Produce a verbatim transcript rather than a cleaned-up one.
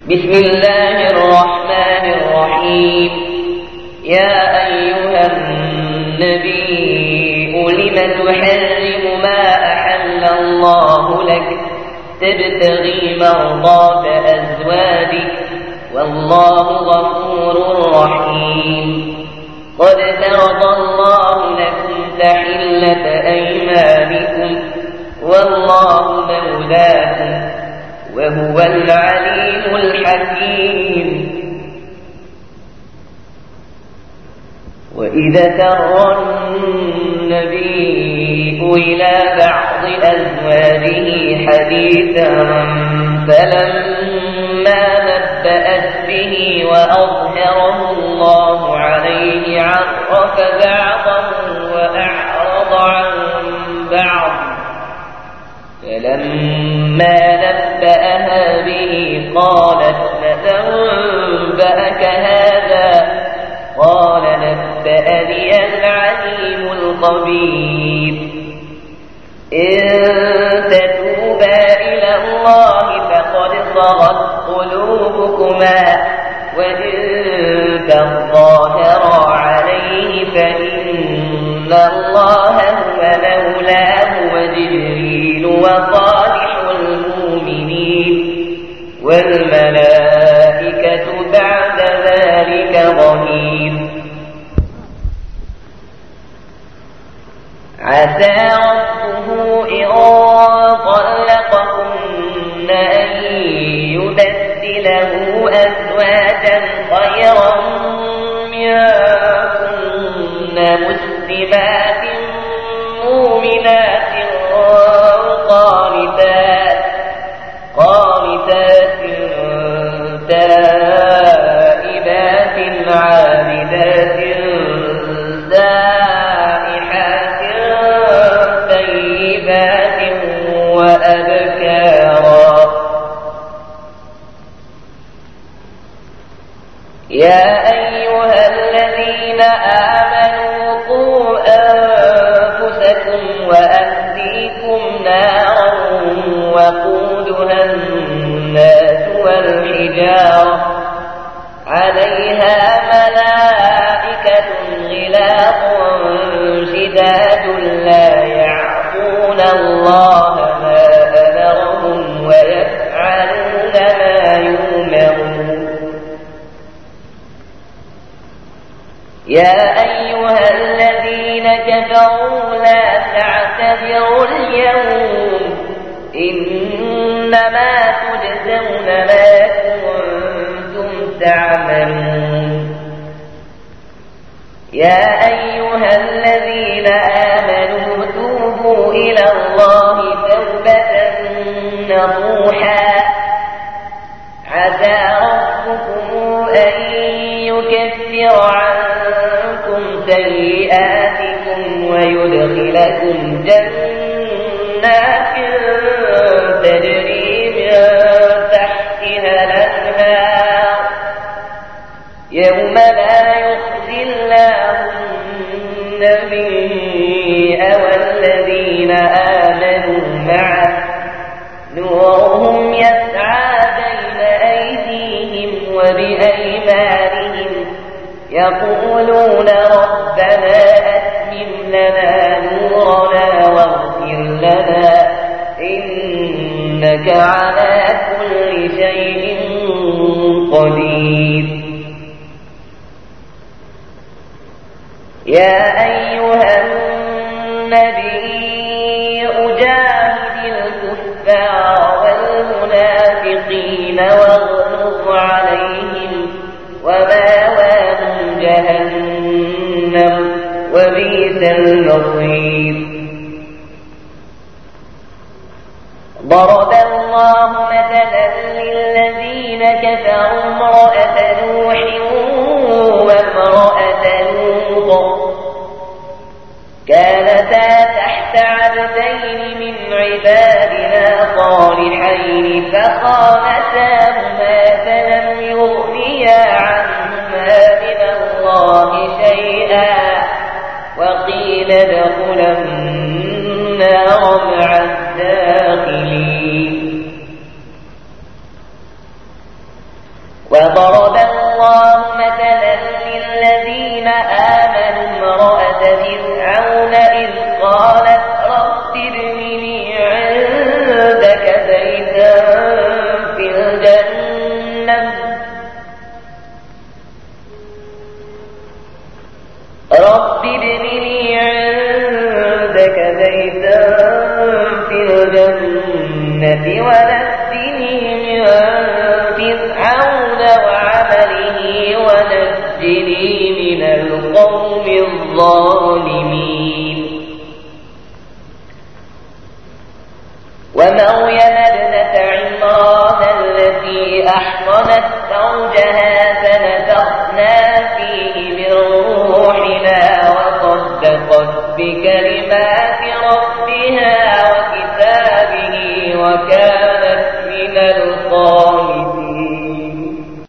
بسم الله الرحمن الرحيم. يا أيها النبي لم تحرم ما أحل الله لك تبتغي مرضات أزواجك والله غفور رحيم. قد فرض الله لكم تحلة أيمانكم والله مولاكم وهو العليم الحكيم. وإذا سر النبي إلى بعض أزواجه حديثا فلما نبأت به وأظهره الله عليه عرف بعضه وأعرض عن بعض، فلما نبأها به قالت من أنبأك هذا؟ قال نبأني العليم الخبير. إن تتوبا إلى الله فقد صغت قلوبكما وإن تظاهرا عليه فإن الله هو مولاه وجبريل وصالح المؤمنين والملائكة بعد ذلك ظهير. عسى ربه إن طلقكن أن يبدله أزواجا خيرا منكن مسلمات مؤمنات قانتات قانتات تائبات عابدات سائحات طيبات وأبكارا. يا أيها الذين آمنوا قوا أنفسكم وأهليكم نارا وقودها الناس والحجارة عليها ملائكة غلاظ شداد لا يعصون الله ما أمرهم ويفعلون ما يؤمرون. يا أيها الذين كفروا لا تعتذروا اليوم إنما تجزون ما كنتم تعملون. يا أيها الذين آمنوا توبوا إلى الله توبة نصوحا عسى ربكم أن يكفر عنكم سيئاتكم ويدخلكم جنات تجري من تحتها الأنهار يوم لا يخزي الله النبي والذين آمنوا معه نورهم يسعى بين أيديهم وبأيمانهم يقولون ربنا أتمم لنا نورنا واغفر لنا إنك على كل شيء قدير. يا أيها النبي جاهد الكفار والمنافقين واغلظ عليهم ومأواهم جهنم وبئس المصير. ضرب الله مثلا للذين كفروا امرأة نوح وامرأة لوط كانتا تحت عبدين من عبادنا صالحين فخانتاهما فلم يغنيا عنهما من الله شيئا وقيل ادخلا النار مع الداخلين. وضرب الله مثلا للذين آمنوا امرأة فرعون إذ قالت رب ابن لي عندك بيتا في الجنة رب ابن لي عندك بيتا في الجنة ونجني من فرعون وعمله ونجني من القوم الظالمين ومريم ابنة عمران التي أحصنت فرجها